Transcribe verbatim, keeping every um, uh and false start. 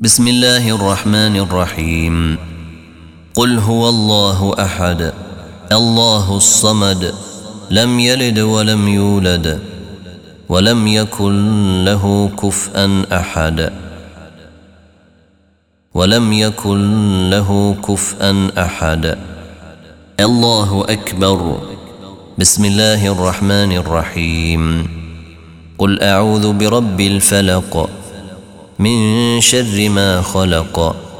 بسم الله الرحمن الرحيم. قل هو الله أحد الله الصمد لم يلد ولم يولد ولم يكن له كفءا أحد ولم يكن له كفءا أحد. الله أكبر. بسم الله الرحمن الرحيم. قل أعوذ برب الفلق من شر ما خلق